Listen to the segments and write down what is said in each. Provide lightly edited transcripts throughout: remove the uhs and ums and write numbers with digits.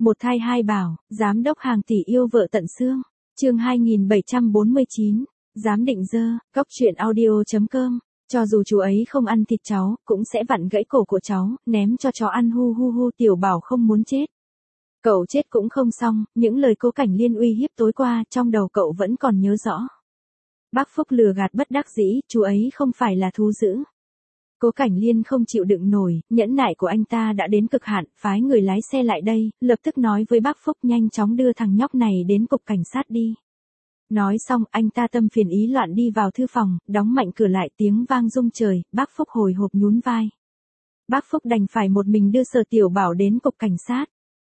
Một thai hai bảo, giám đốc hàng tỷ yêu vợ tận xương. Chương 2749, giám định dơ, góc truyện audio.com. Cho dù chú ấy không ăn thịt cháu, cũng sẽ vặn gãy cổ của cháu, ném cho chó ăn hu hu hu. Tiểu Bảo không muốn chết. Cậu chết cũng không xong, những lời Cố Cảnh Liên uy hiếp tối qua trong đầu cậu vẫn còn nhớ rõ. Bác Phúc lừa gạt bất đắc dĩ, chú ấy không phải là thú dữ. Cố Cảnh Liên không chịu đựng nổi, nhẫn nại của anh ta đã đến cực hạn, phái người lái xe lại đây, lập tức nói với bác Phúc nhanh chóng đưa thằng nhóc này đến cục cảnh sát đi. Nói xong, anh ta tâm phiền ý loạn đi vào thư phòng, đóng mạnh cửa lại, tiếng vang rung trời, bác Phúc hồi hộp nhún vai. Bác Phúc đành phải một mình đưa Sở Tiểu Bảo đến cục cảnh sát.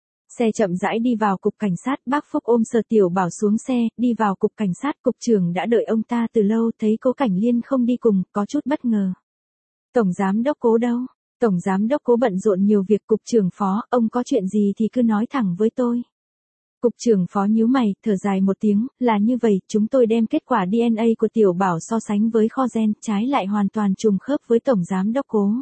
Xe chậm rãi đi vào cục cảnh sát, bác Phúc ôm Sở Tiểu Bảo xuống xe, đi vào cục cảnh sát. Cục trưởng đã đợi ông ta từ lâu, thấy Cố Cảnh Liên không đi cùng, có chút bất ngờ. Tổng giám đốc Cố đâu? Tổng giám đốc Cố bận rộn nhiều việc. Cục trưởng Phó, ông có chuyện gì thì cứ nói thẳng với tôi. Cục trưởng Phó nhíu mày, thở dài một tiếng, là như vậy, chúng tôi đem kết quả DNA của Tiểu Bảo so sánh với kho gen, trái lại hoàn toàn trùng khớp với Tổng giám đốc Cố.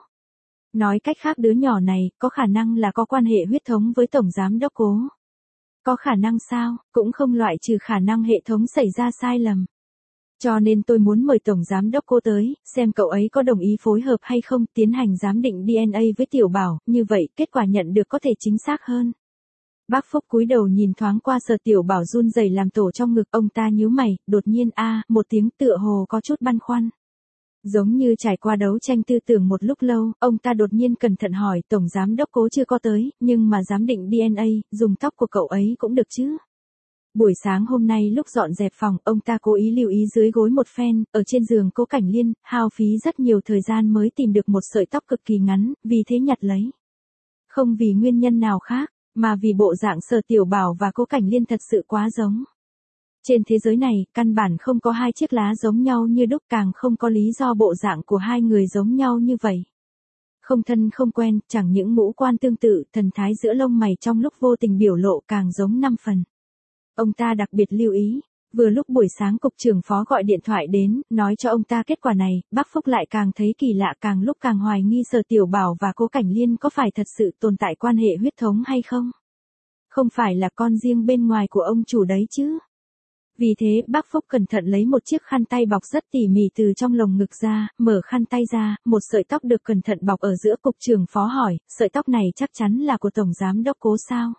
Nói cách khác đứa nhỏ này, có khả năng là có quan hệ huyết thống với Tổng giám đốc Cố. Có khả năng sao, cũng không loại trừ khả năng hệ thống xảy ra sai lầm. Cho nên tôi muốn mời Tổng giám đốc Cố tới, xem cậu ấy có đồng ý phối hợp hay không, tiến hành giám định DNA với Tiểu Bảo, như vậy kết quả nhận được có thể chính xác hơn. Bác Phúc cúi đầu nhìn thoáng qua Sở Tiểu Bảo run rẩy làm tổ trong ngực, ông ta nhíu mày, đột nhiên một tiếng tựa hồ có chút băn khoăn. Giống như trải qua đấu tranh tư tưởng một lúc lâu, ông ta đột nhiên cẩn thận hỏi, Tổng giám đốc Cố chưa có tới, nhưng mà giám định DNA, dùng tóc của cậu ấy cũng được chứ? Buổi sáng hôm nay lúc dọn dẹp phòng, ông ta cố ý lưu ý dưới gối một phen, ở trên giường Cố Cảnh Liên, hao phí rất nhiều thời gian mới tìm được một sợi tóc cực kỳ ngắn, vì thế nhặt lấy. Không vì nguyên nhân nào khác, mà vì bộ dạng Sở Tiểu Bảo và Cố Cảnh Liên thật sự quá giống. Trên thế giới này, căn bản không có hai chiếc lá giống nhau như đúc, càng không có lý do bộ dạng của hai người giống nhau như vậy. Không thân không quen, chẳng những ngũ quan tương tự, thần thái giữa lông mày trong lúc vô tình biểu lộ càng giống 5 phần. Ông ta đặc biệt lưu ý, vừa lúc buổi sáng Cục trưởng Phó gọi điện thoại đến, nói cho ông ta kết quả này, bác Phúc lại càng thấy kỳ lạ, càng lúc càng hoài nghi Sở Tiểu Bảo và Cố Cảnh Liên có phải thật sự tồn tại quan hệ huyết thống hay không. Không phải là con riêng bên ngoài của ông chủ đấy chứ. Vì thế, bác Phúc cẩn thận lấy một chiếc khăn tay bọc rất tỉ mỉ từ trong lồng ngực ra, mở khăn tay ra, một sợi tóc được cẩn thận bọc ở giữa. Cục trưởng Phó hỏi, sợi tóc này chắc chắn là của Tổng giám đốc Cố sao?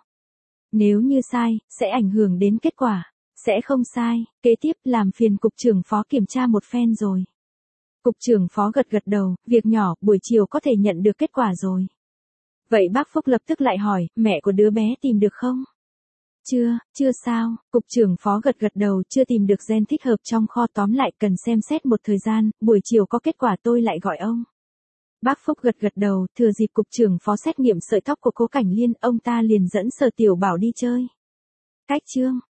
Nếu như sai, sẽ ảnh hưởng đến kết quả. Sẽ không sai, kế tiếp làm phiền Cục trưởng Phó kiểm tra một phen rồi. Cục trưởng Phó gật gật đầu, việc nhỏ, buổi chiều có thể nhận được kết quả rồi. Vậy bác Phúc lập tức lại hỏi, mẹ của đứa bé tìm được không? Chưa sao, Cục trưởng Phó gật gật đầu, chưa tìm được gen thích hợp trong kho, tóm lại cần xem xét một thời gian, buổi chiều có kết quả tôi lại gọi ông. Bác Phúc gật gật đầu, thừa dịp Cục trưởng Phó xét nghiệm sợi tóc của Cố Cảnh Liên, ông ta liền dẫn Sở Tiểu Bảo đi chơi. Cách chương